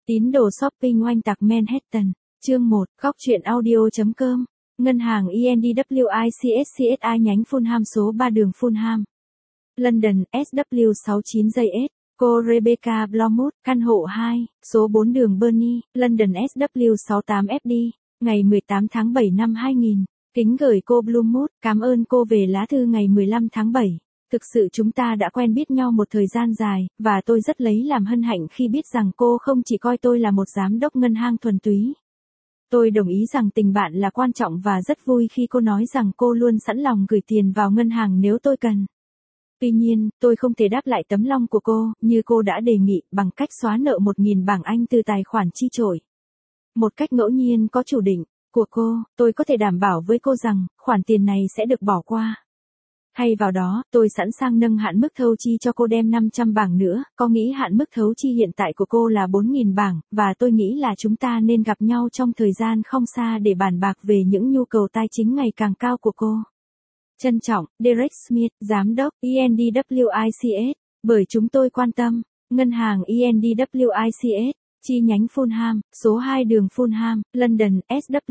Tín đồ shopping oanh tạc Manhattan. Chương 1, góc truyện audio.com. Ngân hàng ENDWICSCSI nhánh Fulham số 3 đường Fulham, London, SW69JS. Cô Rebecca Blomwood, căn hộ 2, số 4 đường Burnley, London SW68FD, ngày 18 tháng 7 năm 2000. Kính gửi cô Blomwood, cảm ơn cô về lá thư ngày 15 tháng 7. Thực sự chúng ta đã quen biết nhau một thời gian dài, và tôi rất lấy làm hân hạnh khi biết rằng cô không chỉ coi tôi là một giám đốc ngân hàng thuần túy. Tôi đồng ý rằng tình bạn là quan trọng và rất vui khi cô nói rằng cô luôn sẵn lòng gửi tiền vào ngân hàng nếu tôi cần. Tuy nhiên, tôi không thể đáp lại tấm lòng của cô, như cô đã đề nghị, bằng cách xóa nợ 1.000 bảng Anh từ tài khoản chi trội. Một cách ngẫu nhiên có chủ định của cô, tôi có thể đảm bảo với cô rằng, khoản tiền này sẽ được bỏ qua. Thay vào đó, tôi sẵn sàng nâng hạn mức thâu chi cho cô đem 500 bảng nữa, có nghĩ hạn mức thấu chi hiện tại của cô là 4.000 bảng, và tôi nghĩ là chúng ta nên gặp nhau trong thời gian không xa để bàn bạc về những nhu cầu tài chính ngày càng cao của cô. Trân trọng, Derek Smith, Giám đốc, ENDWICS, bởi chúng tôi quan tâm. Ngân hàng ENDWICS, chi nhánh Fulham, số 2 đường Fulham, London,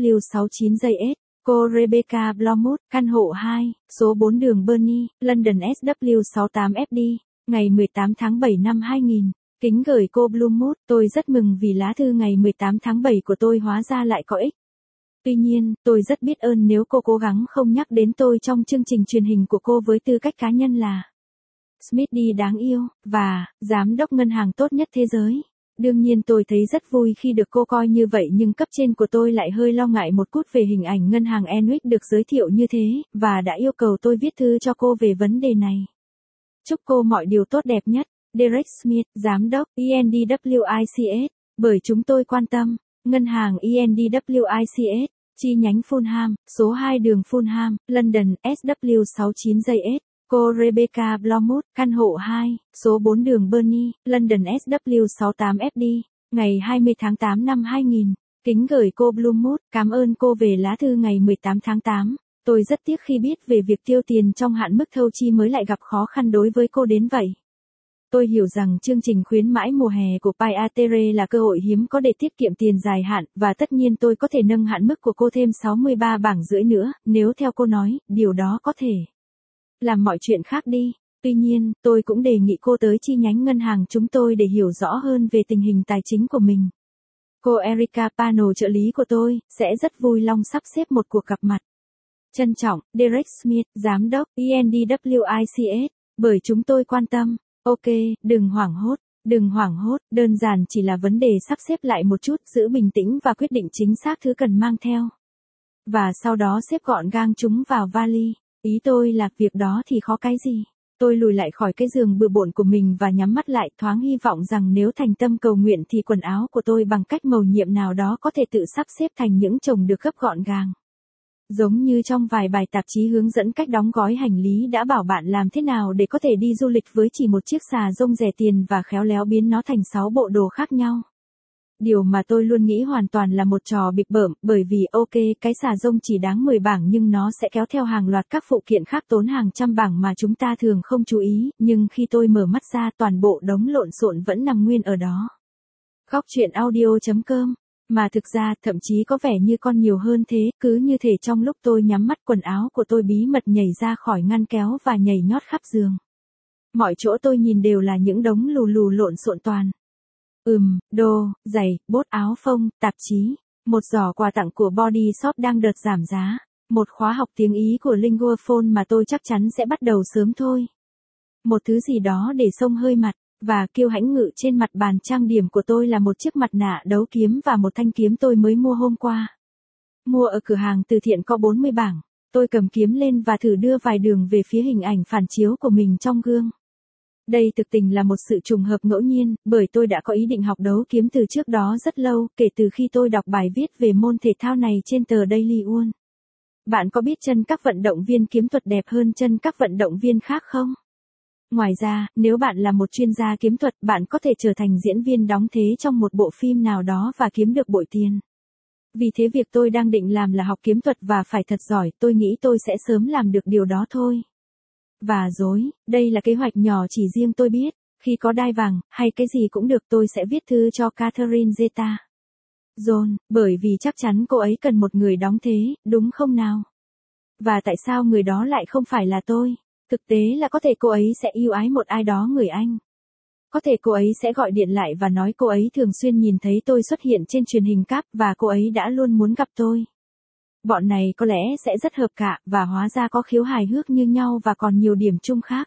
SW69JS. Cô Rebecca Blomwood, căn hộ 2, số 4 đường Burnley, London SW68FD, ngày 18 tháng 7 năm 2000. Kính gửi cô Blomwood, tôi rất mừng vì lá thư ngày 18 tháng 7 của tôi hóa ra lại có ích. Tuy nhiên, tôi rất biết ơn nếu cô cố gắng không nhắc đến tôi trong chương trình truyền hình của cô với tư cách cá nhân là Smithy đáng yêu, và giám đốc ngân hàng tốt nhất thế giới. Đương nhiên tôi thấy rất vui khi được cô coi như vậy, nhưng cấp trên của tôi lại hơi lo ngại một chút về hình ảnh ngân hàng Enwick được giới thiệu như thế, và đã yêu cầu tôi viết thư cho cô về vấn đề này. Chúc cô mọi điều tốt đẹp nhất. Derek Smith, Giám đốc, ENDWICS, bởi chúng tôi quan tâm. Ngân hàng ENDWICS, chi nhánh Fulham, số 2 đường Fulham, London, SW69JS. Cô Rebecca Blomwood, căn hộ 2, số 4 đường Burnley, London SW68FD, ngày 20 tháng 8 năm 2000. Kính gửi cô Blomwood, cảm ơn cô về lá thư ngày 18 tháng 8. Tôi rất tiếc khi biết về việc tiêu tiền trong hạn mức thâu chi mới lại gặp khó khăn đối với cô đến vậy. Tôi hiểu rằng chương trình khuyến mãi mùa hè của Paiatere là cơ hội hiếm có để tiết kiệm tiền dài hạn, và tất nhiên tôi có thể nâng hạn mức của cô thêm 63 bảng rưỡi nữa, nếu theo cô nói, điều đó có thể làm mọi chuyện khác đi. Tuy nhiên, tôi cũng đề nghị cô tới chi nhánh ngân hàng chúng tôi để hiểu rõ hơn về tình hình tài chính của mình. Cô Erica Pano, trợ lý của tôi, sẽ rất vui lòng sắp xếp một cuộc gặp mặt. Trân trọng, Derek Smith, Giám đốc, ENDWICS, bởi chúng tôi quan tâm. Ok, đừng hoảng hốt, đơn giản chỉ là vấn đề sắp xếp lại một chút, giữ bình tĩnh và quyết định chính xác thứ cần mang theo. Và sau đó xếp gọn gàng chúng vào vali. Ý tôi là, việc đó thì khó cái gì. Tôi lùi lại khỏi cái giường bừa bộn của mình và nhắm mắt lại, thoáng hy vọng rằng nếu thành tâm cầu nguyện thì quần áo của tôi bằng cách mầu nhiệm nào đó có thể tự sắp xếp thành những chồng được gấp gọn gàng. Giống như trong vài bài tạp chí hướng dẫn cách đóng gói hành lý đã bảo bạn làm thế nào để có thể đi du lịch với chỉ một chiếc xà rông rẻ tiền và khéo léo biến nó thành 6 bộ đồ khác nhau. Điều mà tôi luôn nghĩ hoàn toàn là một trò bịp bợm, bởi vì ok, cái xà rông chỉ đáng 10 bảng nhưng nó sẽ kéo theo hàng loạt các phụ kiện khác tốn hàng trăm bảng mà chúng ta thường không chú ý, nhưng khi tôi mở mắt ra toàn bộ đống lộn xộn vẫn nằm nguyên ở đó. Góc truyện audio.com. Mà thực ra, thậm chí có vẻ như con nhiều hơn thế, cứ như thể trong lúc tôi nhắm mắt quần áo của tôi bí mật nhảy ra khỏi ngăn kéo và nhảy nhót khắp giường. Mọi chỗ tôi nhìn đều là những đống lù lù lộn xộn toàn. Đồ, giày, bốt áo phông, tạp chí. Một giỏ quà tặng của Body Shop đang đợt giảm giá. Một khóa học tiếng Ý của Linguaphone mà tôi chắc chắn sẽ bắt đầu sớm thôi. Một thứ gì đó để xông hơi mặt. Và kiêu hãnh ngự trên mặt bàn trang điểm của tôi là một chiếc mặt nạ đấu kiếm và một thanh kiếm tôi mới mua hôm qua. Mua ở cửa hàng từ thiện có 40 bảng. Tôi cầm kiếm lên và thử đưa vài đường về phía hình ảnh phản chiếu của mình trong gương. Đây thực tình là một sự trùng hợp ngẫu nhiên, bởi tôi đã có ý định học đấu kiếm từ trước đó rất lâu, kể từ khi tôi đọc bài viết về môn thể thao này trên tờ Daily One. Bạn có biết chân các vận động viên kiếm thuật đẹp hơn chân các vận động viên khác không? Ngoài ra, nếu bạn là một chuyên gia kiếm thuật, bạn có thể trở thành diễn viên đóng thế trong một bộ phim nào đó và kiếm được bội tiền. Vì thế việc tôi đang định làm là học kiếm thuật và phải thật giỏi, tôi nghĩ tôi sẽ sớm làm được điều đó thôi. Và rồi, đây là kế hoạch nhỏ chỉ riêng tôi biết. Khi có đai vàng, hay cái gì cũng được tôi sẽ viết thư cho Catherine Zeta Jones, bởi vì chắc chắn cô ấy cần một người đóng thế, đúng không nào? Và tại sao người đó lại không phải là tôi? Thực tế là có thể cô ấy sẽ yêu ái một ai đó người Anh. Có thể cô ấy sẽ gọi điện lại và nói cô ấy thường xuyên nhìn thấy tôi xuất hiện trên truyền hình cáp và cô ấy đã luôn muốn gặp tôi. Bọn này có lẽ sẽ rất hợp cả, và hóa ra có khiếu hài hước như nhau và còn nhiều điểm chung khác.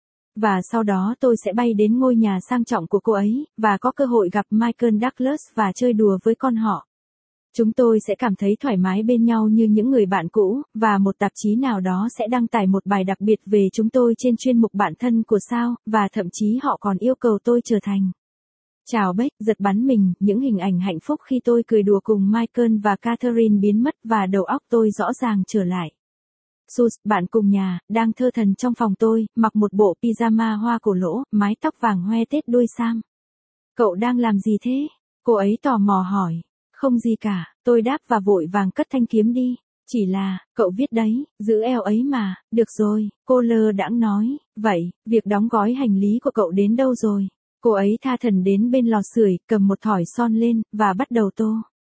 Và sau đó tôi sẽ bay đến ngôi nhà sang trọng của cô ấy, và có cơ hội gặp Michael Douglas và chơi đùa với con họ. Chúng tôi sẽ cảm thấy thoải mái bên nhau như những người bạn cũ, và một tạp chí nào đó sẽ đăng tải một bài đặc biệt về chúng tôi trên chuyên mục bạn thân của sao, và thậm chí họ còn yêu cầu tôi trở thành. Chào Beck, giật bắn mình, những hình ảnh hạnh phúc khi tôi cười đùa cùng Michael và Catherine biến mất và đầu óc tôi rõ ràng trở lại. Sus, bạn cùng nhà, đang thơ thần trong phòng tôi, mặc một bộ pyjama hoa cổ lỗ, mái tóc vàng hoe tết đuôi sam. Cậu đang làm gì thế? Cô ấy tò mò hỏi. Không gì cả, tôi đáp và vội vàng cất thanh kiếm đi. Chỉ là, cậu viết đấy, giữ eo ấy mà, được rồi, cô lơ đãng nói. Vậy, việc đóng gói hành lý của cậu đến đâu rồi? Cô ấy tha thẩn đến bên lò sưởi, cầm một thỏi son lên, và bắt đầu tô.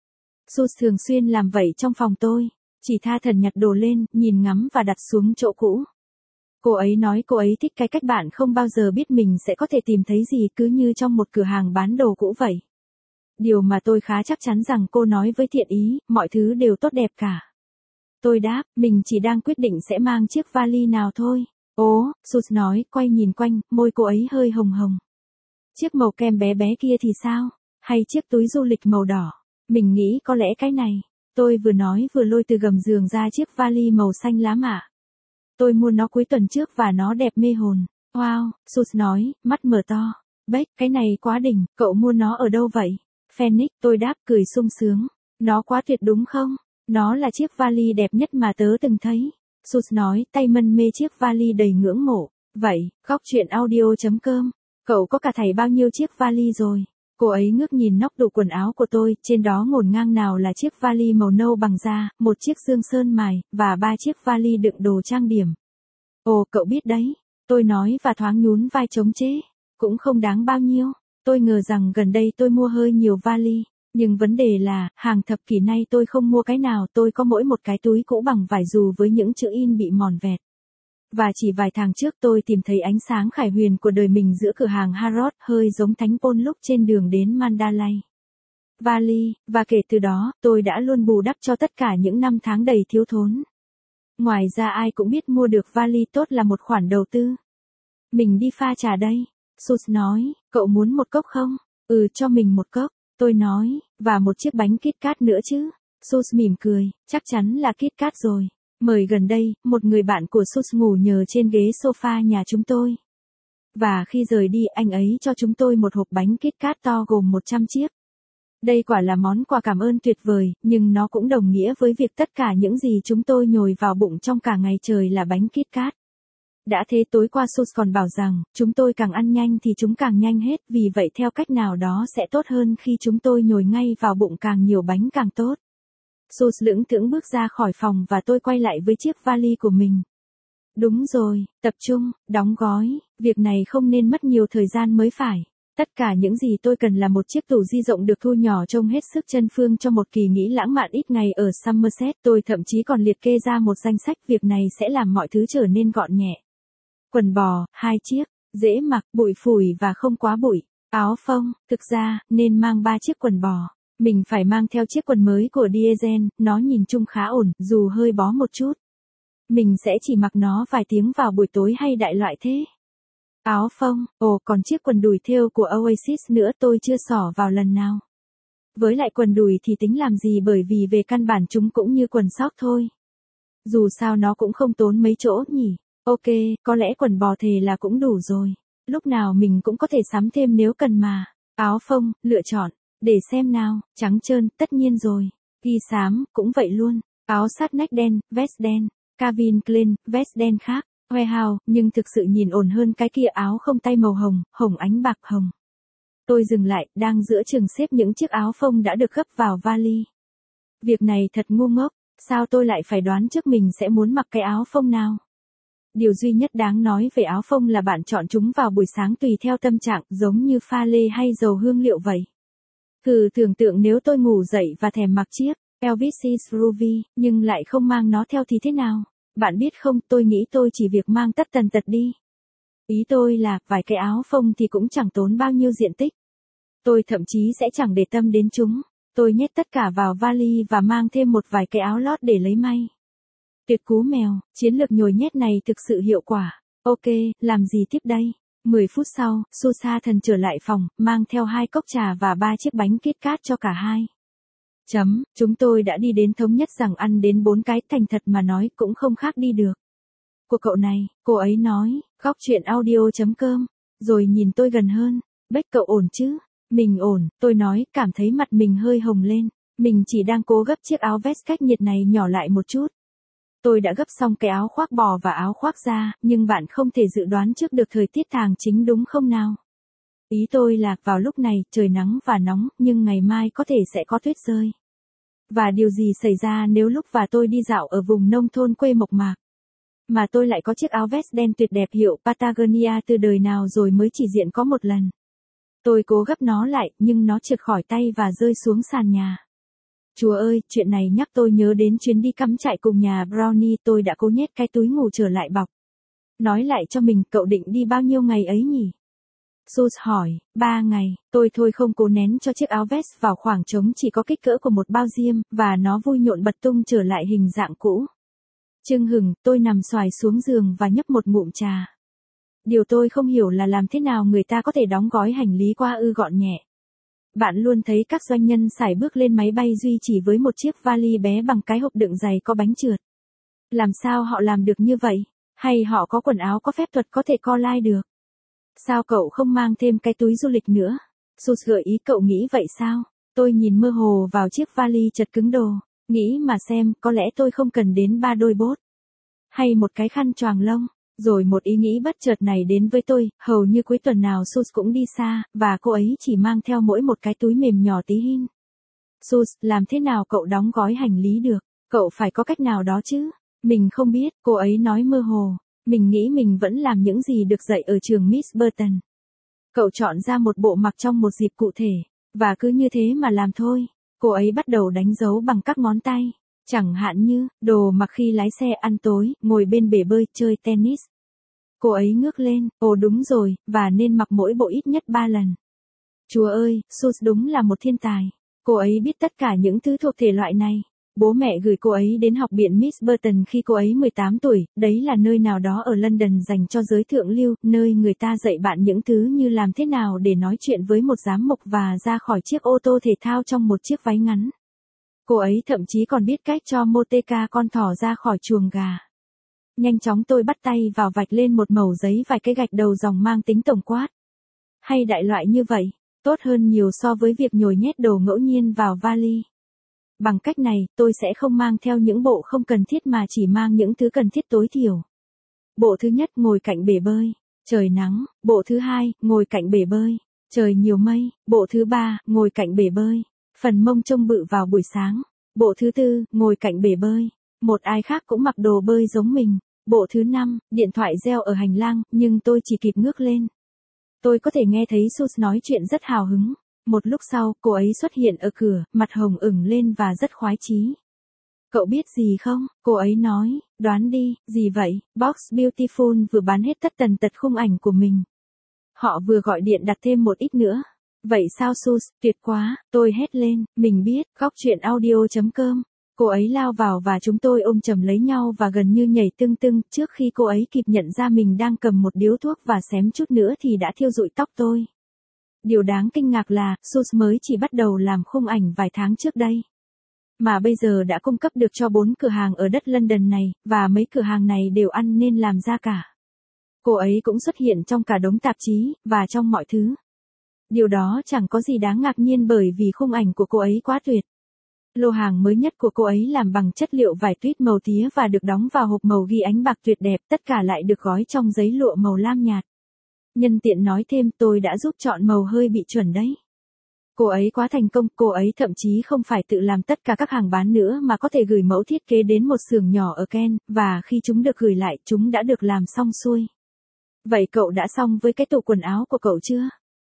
Sus thường xuyên làm vậy trong phòng tôi. Chỉ tha thẩn nhặt đồ lên, nhìn ngắm và đặt xuống chỗ cũ. Cô ấy nói cô ấy thích cái cách bạn không bao giờ biết mình sẽ có thể tìm thấy gì, cứ như trong một cửa hàng bán đồ cũ vậy. Điều mà tôi khá chắc chắn rằng cô nói với thiện ý, mọi thứ đều tốt đẹp cả. Tôi đáp, mình chỉ đang quyết định sẽ mang chiếc vali nào thôi. Ố, Sus nói, quay nhìn quanh, môi cô ấy hơi hồng hồng. Chiếc màu kem bé bé kia thì sao? Hay chiếc túi du lịch màu đỏ? Mình nghĩ có lẽ cái này. Tôi vừa nói vừa lôi từ gầm giường ra chiếc vali màu xanh lá mạ. Tôi mua nó cuối tuần trước và nó đẹp mê hồn. Wow, Sus nói, mắt mở to. Beck, cái này quá đỉnh, cậu mua nó ở đâu vậy? Phoenix, tôi đáp cười sung sướng. Nó quá tuyệt đúng không? Nó là chiếc vali đẹp nhất mà tớ từng thấy. Sus nói, tay mân mê chiếc vali đầy ngưỡng mộ. Vậy, góc chuyện audio.com. Cậu có cả thảy bao nhiêu chiếc vali rồi? Cô ấy ngước nhìn nóc tủ quần áo của tôi, trên đó ngổn ngang nào là chiếc vali màu nâu bằng da, một chiếc dương sơn mài, và 3 chiếc vali đựng đồ trang điểm. Ồ, cậu biết đấy. Tôi nói và thoáng nhún vai chống chế. Cũng không đáng bao nhiêu. Tôi ngờ rằng gần đây tôi mua hơi nhiều vali. Nhưng vấn đề là, hàng thập kỷ nay tôi không mua cái nào, tôi có mỗi một cái túi cũ bằng vải dù với những chữ in bị mòn vẹt. Và chỉ vài tháng trước tôi tìm thấy ánh sáng khải huyền của đời mình giữa cửa hàng Harrods, hơi giống Thánh Paul lúc trên đường đến Mandalay Valley, và kể từ đó, tôi đã luôn bù đắp cho tất cả những năm tháng đầy thiếu thốn. Ngoài ra ai cũng biết mua được vali tốt là một khoản đầu tư. Mình đi pha trà đây. Sus nói, cậu muốn một cốc không? Ừ, cho mình một cốc. Tôi nói, và một chiếc bánh KitKat nữa chứ. Sus mỉm cười, chắc chắn là KitKat rồi. Mới gần đây, một người bạn của Sus ngủ nhờ trên ghế sofa nhà chúng tôi. Và khi rời đi, anh ấy cho chúng tôi một hộp bánh KitKat to gồm 100 chiếc. Đây quả là món quà cảm ơn tuyệt vời, nhưng nó cũng đồng nghĩa với việc tất cả những gì chúng tôi nhồi vào bụng trong cả ngày trời là bánh KitKat. Đã thế tối qua Sus còn bảo rằng, chúng tôi càng ăn nhanh thì chúng càng nhanh hết, vì vậy theo cách nào đó sẽ tốt hơn khi chúng tôi nhồi ngay vào bụng càng nhiều bánh càng tốt. Sus lững thững bước ra khỏi phòng và tôi quay lại với chiếc vali của mình. Đúng rồi, tập trung, đóng gói, việc này không nên mất nhiều thời gian mới phải. Tất cả những gì tôi cần là một chiếc tủ di rộng được thu nhỏ trông hết sức chân phương cho một kỳ nghỉ lãng mạn ít ngày ở Somerset. Tôi thậm chí còn liệt kê ra một danh sách, việc này sẽ làm mọi thứ trở nên gọn nhẹ. Quần bò, 2 chiếc, dễ mặc, bụi phủi và không quá bụi. Áo phông, thực ra, nên mang 3 chiếc quần bò. Mình phải mang theo chiếc quần mới của Diesel, nó nhìn chung khá ổn, dù hơi bó một chút. Mình sẽ chỉ mặc nó vài tiếng vào buổi tối hay đại loại thế. Áo phông, còn chiếc quần đùi thêu của Oasis nữa tôi chưa xỏ vào lần nào. Với lại quần đùi thì tính làm gì, bởi vì về căn bản chúng cũng như quần sóc thôi. Dù sao nó cũng không tốn mấy chỗ nhỉ. Ok, có lẽ quần bò thề là cũng đủ rồi. Lúc nào mình cũng có thể sắm thêm nếu cần mà. Áo phông, lựa chọn. Để xem nào, trắng trơn, tất nhiên rồi. Ghi xám, cũng vậy luôn. Áo sát nách đen, vest đen. Calvin Klein, vest đen khác. Warehouse, nhưng thực sự nhìn ổn hơn cái kia, áo không tay màu hồng, hồng ánh bạc hồng. Tôi dừng lại, đang giữa chừng xếp những chiếc áo phông đã được gấp vào vali. Việc này thật ngu ngốc, sao tôi lại phải đoán trước mình sẽ muốn mặc cái áo phông nào? Điều duy nhất đáng nói về áo phông là bạn chọn chúng vào buổi sáng tùy theo tâm trạng, giống như pha lê hay dầu hương liệu vậy. Thử tưởng tượng nếu tôi ngủ dậy và thèm mặc chiếc Elvis Ruby, nhưng lại không mang nó theo thì thế nào? Bạn biết không, tôi nghĩ tôi chỉ việc mang tất tần tật đi. Ý tôi là, vài cái áo phông thì cũng chẳng tốn bao nhiêu diện tích. Tôi thậm chí sẽ chẳng để tâm đến chúng. Tôi nhét tất cả vào vali và mang thêm một vài cái áo lót để lấy may. Tuyệt cú mèo, chiến lược nhồi nhét này thực sự hiệu quả. Ok, làm gì tiếp đây? 10 phút sau, Susan trở lại phòng, mang theo 2 cốc trà và 3 chiếc bánh KitKat cho cả hai. Chúng tôi đã đi đến thống nhất rằng ăn đến 4 cái, thành thật mà nói cũng không khác đi được. Của cậu này, cô ấy nói, góc chuyện audio.com, rồi nhìn tôi gần hơn. Beck, cậu ổn chứ? Mình ổn, tôi nói, cảm thấy mặt mình hơi hồng lên. Mình chỉ đang cố gấp chiếc áo vest cách nhiệt này nhỏ lại một chút. Tôi đã gấp xong cái áo khoác bò và áo khoác da, nhưng bạn không thể dự đoán trước được thời tiết tháng chính đúng không nào? Ý tôi là, vào lúc này, trời nắng và nóng, nhưng ngày mai có thể sẽ có tuyết rơi. Và điều gì xảy ra nếu lúc và tôi đi dạo ở vùng nông thôn quê mộc mạc? Mà tôi lại có chiếc áo vest đen tuyệt đẹp hiệu Patagonia từ đời nào rồi mới chỉ diện có một lần. Tôi cố gấp nó lại, nhưng nó trượt khỏi tay và rơi xuống sàn nhà. Chúa ơi, chuyện này nhắc tôi nhớ đến chuyến đi cắm trại cùng nhà Brownie, tôi đã cố nhét cái túi ngủ trở lại bọc. Nói lại cho mình, cậu định đi bao nhiêu ngày ấy nhỉ? Sus hỏi, 3 ngày, tôi thôi không cố nén cho chiếc áo vest vào khoảng trống chỉ có kích cỡ của một bao diêm, và nó vui nhộn bật tung trở lại hình dạng cũ. Chưng hửng, tôi nằm xoài xuống giường và nhấp một ngụm trà. Điều tôi không hiểu là làm thế nào người ta có thể đóng gói hành lý qua gọn nhẹ. Bạn luôn thấy các doanh nhân sải bước lên máy bay duy chỉ với một chiếc vali bé bằng cái hộp đựng giày có bánh trượt. Làm sao họ làm được như vậy? Hay họ có quần áo có phép thuật có thể co lai được? Sao cậu không mang thêm cái túi du lịch nữa? Sus gợi ý, cậu nghĩ vậy sao? Tôi nhìn mơ hồ vào chiếc vali chật cứng đồ. Nghĩ mà xem, có lẽ tôi không cần đến 3 đôi bốt. Hay một cái khăn choàng lông. Rồi một ý nghĩ bất chợt này đến với tôi, hầu như cuối tuần nào Sus cũng đi xa, và cô ấy chỉ mang theo mỗi một cái túi mềm nhỏ tí hin. Sus, làm thế nào cậu đóng gói hành lý được? Cậu phải có cách nào đó chứ? Mình không biết, cô ấy nói mơ hồ. Mình nghĩ mình vẫn làm những gì được dạy ở trường Miss Burton. Cậu chọn ra một bộ mặc trong một dịp cụ thể, và cứ như thế mà làm thôi. Cô ấy bắt đầu đánh dấu bằng các ngón tay. Chẳng hạn như, đồ mặc khi lái xe ăn tối, ngồi bên bể bơi, chơi tennis. Cô ấy ngước lên, ồ đúng rồi, và nên mặc mỗi bộ ít nhất 3 lần. Chúa ơi, Sus đúng là một thiên tài. Cô ấy biết tất cả những thứ thuộc thể loại này. Bố mẹ gửi cô ấy đến học viện Miss Burton khi cô ấy 18 tuổi, đấy là nơi nào đó ở London dành cho giới thượng lưu, nơi người ta dạy bạn những thứ như làm thế nào để nói chuyện với một giám mục và ra khỏi chiếc ô tô thể thao trong một chiếc váy ngắn. Cô ấy thậm chí còn biết cách cho Moteca con thỏ ra khỏi chuồng gà. Nhanh chóng tôi bắt tay vào vạch lên một mẩu giấy vài cái gạch đầu dòng mang tính tổng quát. Hay đại loại như vậy, tốt hơn nhiều so với việc nhồi nhét đồ ngẫu nhiên vào vali. Bằng cách này, tôi sẽ không mang theo những bộ không cần thiết mà chỉ mang những thứ cần thiết tối thiểu. Bộ thứ nhất, ngồi cạnh bể bơi. Trời nắng. Bộ thứ hai, ngồi cạnh bể bơi. Trời nhiều mây. Bộ thứ ba, ngồi cạnh bể bơi. Phần mông trông bự vào buổi sáng. Bộ thứ tư, ngồi cạnh bể bơi. Một ai khác cũng mặc đồ bơi giống mình. Bộ thứ năm, điện thoại reo ở hành lang, nhưng tôi chỉ kịp ngước lên. Tôi có thể nghe thấy Sus nói chuyện rất hào hứng. Một lúc sau, cô ấy xuất hiện ở cửa, mặt hồng ửng lên và rất khoái chí. Cậu biết gì không? Cô ấy nói, đoán đi, gì vậy? Box Beautiful vừa bán hết tất tần tật khung ảnh của mình. Họ vừa gọi điện đặt thêm một ít nữa. Vậy sao Sus, tuyệt quá, tôi hét lên, mình biết, góc chuyện audio.com. Cô ấy lao vào và chúng tôi ôm chầm lấy nhau và gần như nhảy tưng tưng, trước khi cô ấy kịp nhận ra mình đang cầm một điếu thuốc và xém chút nữa thì đã thiêu rụi tóc tôi. Điều đáng kinh ngạc là, Sus mới chỉ bắt đầu làm khung ảnh vài tháng trước đây. Mà bây giờ đã cung cấp được cho 4 cửa hàng ở đất London này, và mấy cửa hàng này đều ăn nên làm ra cả. Cô ấy cũng xuất hiện trong cả đống tạp chí, và trong mọi thứ. Điều đó chẳng có gì đáng ngạc nhiên bởi vì khung ảnh của cô ấy quá tuyệt. Lô hàng mới nhất của cô ấy làm bằng chất liệu vải tuyết màu tía và được đóng vào hộp màu ghi ánh bạc tuyệt đẹp, tất cả lại được gói trong giấy lụa màu lam nhạt. Nhân tiện nói thêm, tôi đã giúp chọn màu hơi bị chuẩn đấy. Cô ấy quá thành công, cô ấy thậm chí không phải tự làm tất cả các hàng bán nữa mà có thể gửi mẫu thiết kế đến một xưởng nhỏ ở Ken, và khi chúng được gửi lại, chúng đã được làm xong xuôi. Vậy cậu đã xong với cái tủ quần áo của cậu chưa?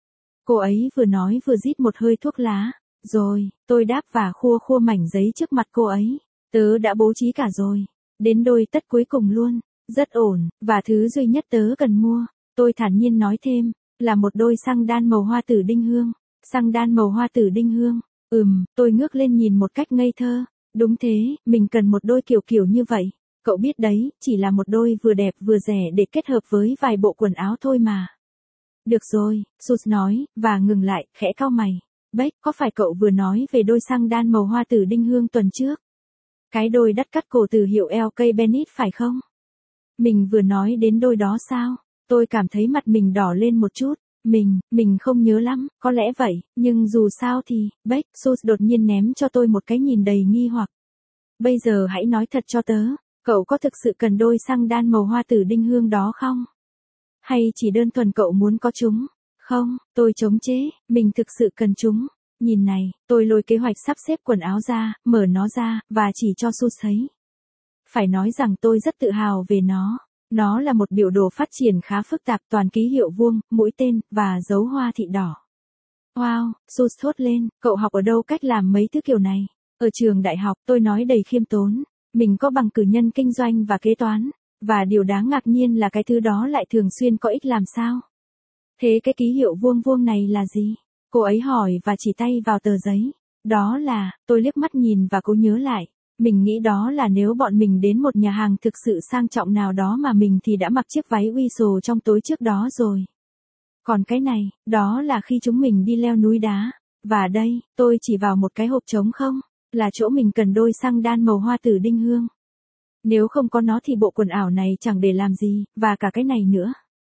Cô ấy vừa nói vừa rít một hơi thuốc lá. Rồi, tôi đáp và khua khua mảnh giấy trước mặt cô ấy. Tớ đã bố trí cả rồi. Đến đôi tất cuối cùng luôn. Rất ổn, và thứ duy nhất tớ cần mua. Tôi thản nhiên nói thêm, là một đôi xăng đan màu hoa tử đinh hương. Xăng đan màu hoa tử đinh hương. Tôi ngước lên nhìn một cách ngây thơ. Đúng thế, mình cần một đôi kiểu như vậy. Cậu biết đấy, chỉ là một đôi vừa đẹp vừa rẻ để kết hợp với vài bộ quần áo thôi mà. Được rồi, Sus nói, và ngừng lại, khẽ cau mày. Beck, có phải cậu vừa nói về đôi xăng đan màu hoa tử đinh hương tuần trước? Cái đôi đắt cắt cổ từ hiệu LK Bennett phải không? Mình vừa nói đến đôi đó sao? Tôi cảm thấy mặt mình đỏ lên một chút. Mình không nhớ lắm, có lẽ vậy, nhưng dù sao thì, Beck, Sus đột nhiên ném cho tôi một cái nhìn đầy nghi hoặc. Bây giờ hãy nói thật cho tớ, cậu có thực sự cần đôi xăng đan màu hoa tử đinh hương đó không? Hay chỉ đơn thuần cậu muốn có chúng? Không, tôi chống chế, mình thực sự cần chúng. Nhìn này, tôi lôi kế hoạch sắp xếp quần áo ra, mở nó ra, và chỉ cho Sus thấy. Phải nói rằng tôi rất tự hào về nó. Nó là một biểu đồ phát triển khá phức tạp, toàn ký hiệu vuông, mũi tên, và dấu hoa thị đỏ. Wow, Sus thốt lên, cậu học ở đâu cách làm mấy thứ kiểu này? Ở trường đại học, tôi nói đầy khiêm tốn. Mình có bằng cử nhân kinh doanh và kế toán. Và điều đáng ngạc nhiên là cái thứ đó lại thường xuyên có ích làm sao? Thế cái ký hiệu vuông vuông này là gì? Cô ấy hỏi và chỉ tay vào tờ giấy. Đó là, tôi liếc mắt nhìn và cố nhớ lại. Mình nghĩ đó là nếu bọn mình đến một nhà hàng thực sự sang trọng nào đó mà mình thì đã mặc chiếc váy Weasel trong tối trước đó rồi. Còn cái này, đó là khi chúng mình đi leo núi đá. Và đây, tôi chỉ vào một cái hộp trống không, là chỗ mình cần đôi xăng đan màu hoa tử đinh hương. Nếu không có nó thì bộ quần áo này chẳng để làm gì, và cả cái này nữa.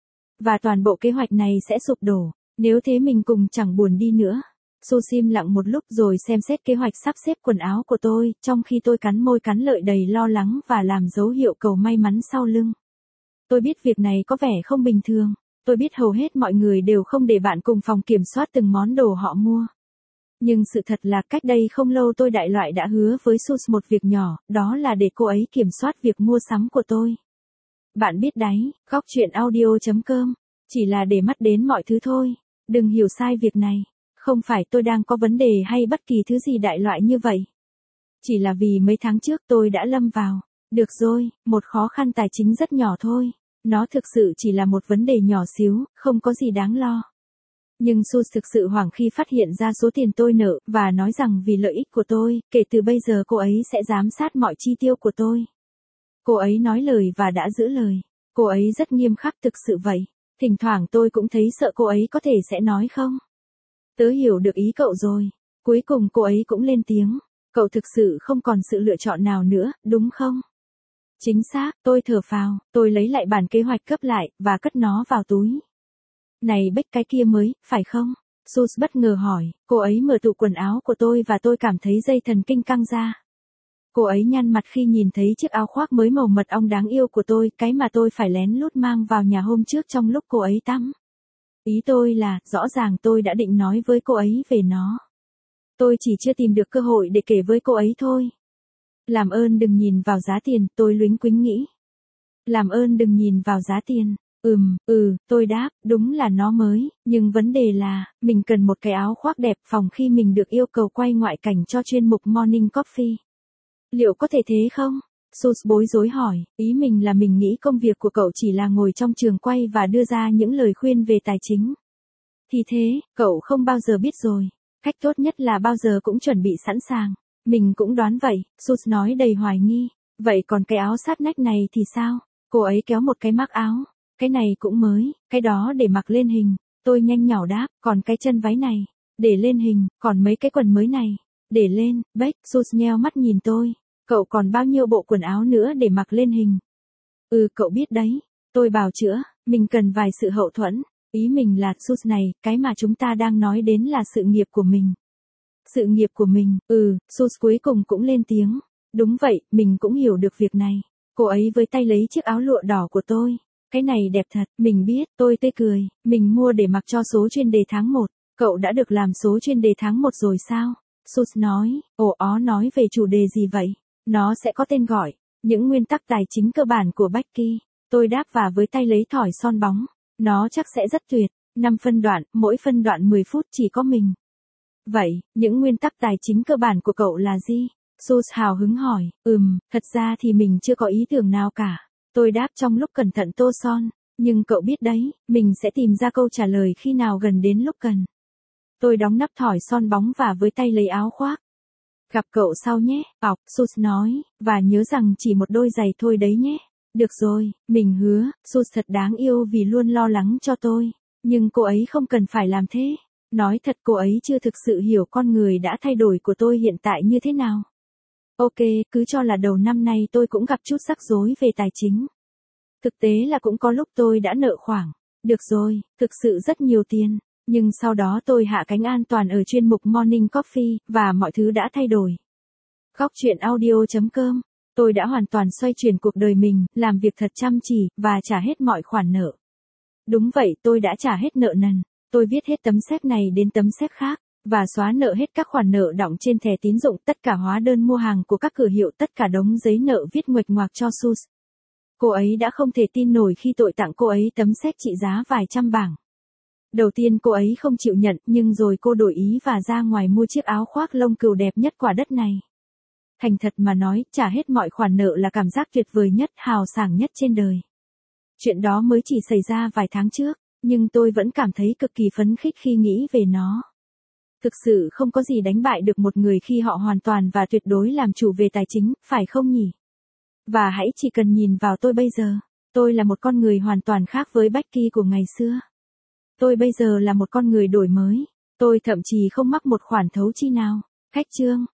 Và toàn bộ kế hoạch này sẽ sụp đổ, nếu thế mình cùng chẳng buồn đi nữa. Sus im lặng một lúc rồi xem xét kế hoạch sắp xếp quần áo của tôi, trong khi tôi cắn môi cắn lợi đầy lo lắng và làm dấu hiệu cầu may mắn sau lưng. Tôi biết việc này có vẻ không bình thường. Tôi biết hầu hết mọi người đều không để bạn cùng phòng kiểm soát từng món đồ họ mua. Nhưng sự thật là cách đây không lâu tôi đại loại đã hứa với Sus một việc nhỏ, đó là để cô ấy kiểm soát việc mua sắm của tôi. Bạn biết đấy, góc chuyện audio.com, chỉ là để mắt đến mọi thứ thôi. Đừng hiểu sai việc này. Không phải tôi đang có vấn đề hay bất kỳ thứ gì đại loại như vậy. Chỉ là vì mấy tháng trước tôi đã lâm vào. Được rồi, một khó khăn tài chính rất nhỏ thôi. Nó thực sự chỉ là một vấn đề nhỏ xíu, không có gì đáng lo. Nhưng Sus thực sự hoảng khi phát hiện ra số tiền tôi nợ, và nói rằng vì lợi ích của tôi, kể từ bây giờ cô ấy sẽ giám sát mọi chi tiêu của tôi. Cô ấy nói lời và đã giữ lời. Cô ấy rất nghiêm khắc thực sự vậy. Thỉnh thoảng tôi cũng thấy sợ cô ấy có thể sẽ nói không. Tớ hiểu được ý cậu rồi. Cuối cùng cô ấy cũng lên tiếng. Cậu thực sự không còn sự lựa chọn nào nữa, đúng không? Chính xác, tôi thở phào, tôi lấy lại bản kế hoạch cấp lại, và cất nó vào túi. Này Beck, cái kia mới, phải không? Sus bất ngờ hỏi, cô ấy mở tủ quần áo của tôi và tôi cảm thấy dây thần kinh căng ra. Cô ấy nhăn mặt khi nhìn thấy chiếc áo khoác mới màu mật ong đáng yêu của tôi, cái mà tôi phải lén lút mang vào nhà hôm trước trong lúc cô ấy tắm. Ý tôi là, rõ ràng tôi đã định nói với cô ấy về nó. Tôi chỉ chưa tìm được cơ hội để kể với cô ấy thôi. Làm ơn đừng nhìn vào giá tiền, tôi lúnh quính nghĩ. Làm ơn đừng nhìn vào giá tiền. Tôi đáp, đúng là nó mới, nhưng vấn đề là, mình cần một cái áo khoác đẹp phòng khi mình được yêu cầu quay ngoại cảnh cho chuyên mục Morning Coffee. Liệu có thể thế không? Sus bối rối hỏi, ý mình là mình nghĩ công việc của cậu chỉ là ngồi trong trường quay và đưa ra những lời khuyên về tài chính. Thì thế, cậu không bao giờ biết rồi. Cách tốt nhất là bao giờ cũng chuẩn bị sẵn sàng. Mình cũng đoán vậy, Sus nói đầy hoài nghi. Vậy còn cái áo sát nách này thì sao? Cô ấy kéo một cái mác áo. Cái này cũng mới, cái đó để mặc lên hình. Tôi nhanh nhảu đáp, còn cái chân váy này, để lên hình, còn mấy cái quần mới này, để lên. Beck, Sus nheo mắt nhìn tôi. Cậu còn bao nhiêu bộ quần áo nữa để mặc lên hình? Cậu biết đấy. Tôi bào chữa, mình cần vài sự hậu thuẫn. Ý mình là Sus này, cái mà chúng ta đang nói đến là sự nghiệp của mình. Sự nghiệp của mình, Sus cuối cùng cũng lên tiếng. Đúng vậy, mình cũng hiểu được việc này. Cô ấy với tay lấy chiếc áo lụa đỏ của tôi. Cái này đẹp thật, mình biết, tôi tươi cười, mình mua để mặc cho số chuyên đề tháng 1. Cậu đã được làm số chuyên đề tháng 1 rồi sao? Sus nói, nói về chủ đề gì vậy? Nó sẽ có tên gọi, những nguyên tắc tài chính cơ bản của Becky. Tôi đáp và với tay lấy thỏi son bóng. Nó chắc sẽ rất tuyệt, 5 phân đoạn, mỗi phân đoạn 10 phút chỉ có mình. Vậy, những nguyên tắc tài chính cơ bản của cậu là gì? Sus hào hứng hỏi, thật ra thì mình chưa có ý tưởng nào cả. Tôi đáp trong lúc cẩn thận tô son, nhưng cậu biết đấy, mình sẽ tìm ra câu trả lời khi nào gần đến lúc cần. Tôi đóng nắp thỏi son bóng và với tay lấy áo khoác. Gặp cậu sau nhé, Sus nói, và nhớ rằng chỉ một đôi giày thôi đấy nhé. Được rồi, mình hứa, Sus thật đáng yêu vì luôn lo lắng cho tôi. Nhưng cô ấy không cần phải làm thế. Nói thật cô ấy chưa thực sự hiểu con người đã thay đổi của tôi hiện tại như thế nào. Ok, cứ cho là đầu năm nay tôi cũng gặp chút rắc rối về tài chính. Thực tế là cũng có lúc tôi đã nợ khoảng. Được rồi, thực sự rất nhiều tiền. Nhưng sau đó tôi hạ cánh an toàn ở chuyên mục Morning Coffee, và mọi thứ đã thay đổi. Góc chuyện audio.com. Tôi đã hoàn toàn xoay chuyển cuộc đời mình, làm việc thật chăm chỉ, và trả hết mọi khoản nợ. Đúng vậy, tôi đã trả hết nợ nần. Tôi viết hết tấm séc này đến tấm séc khác, và xóa nợ hết các khoản nợ đọng trên thẻ tín dụng, tất cả hóa đơn mua hàng của các cửa hiệu, tất cả đống giấy nợ viết nguệch ngoạc cho Sus. Cô ấy đã không thể tin nổi khi tôi tặng cô ấy tấm séc trị giá vài trăm bảng. Đầu tiên cô ấy không chịu nhận, nhưng rồi cô đổi ý và ra ngoài mua chiếc áo khoác lông cừu đẹp nhất quả đất này. Thành thật mà nói, trả hết mọi khoản nợ là cảm giác tuyệt vời nhất, hào sảng nhất trên đời. Chuyện đó mới chỉ xảy ra vài tháng trước, nhưng tôi vẫn cảm thấy cực kỳ phấn khích khi nghĩ về nó. Thực sự không có gì đánh bại được một người khi họ hoàn toàn và tuyệt đối làm chủ về tài chính, phải không nhỉ? Và hãy chỉ cần nhìn vào tôi bây giờ. Tôi là một con người hoàn toàn khác với Becky của ngày xưa. Tôi bây giờ là một con người đổi mới. Tôi thậm chí không mắc một khoản thấu chi nào. Khách chương.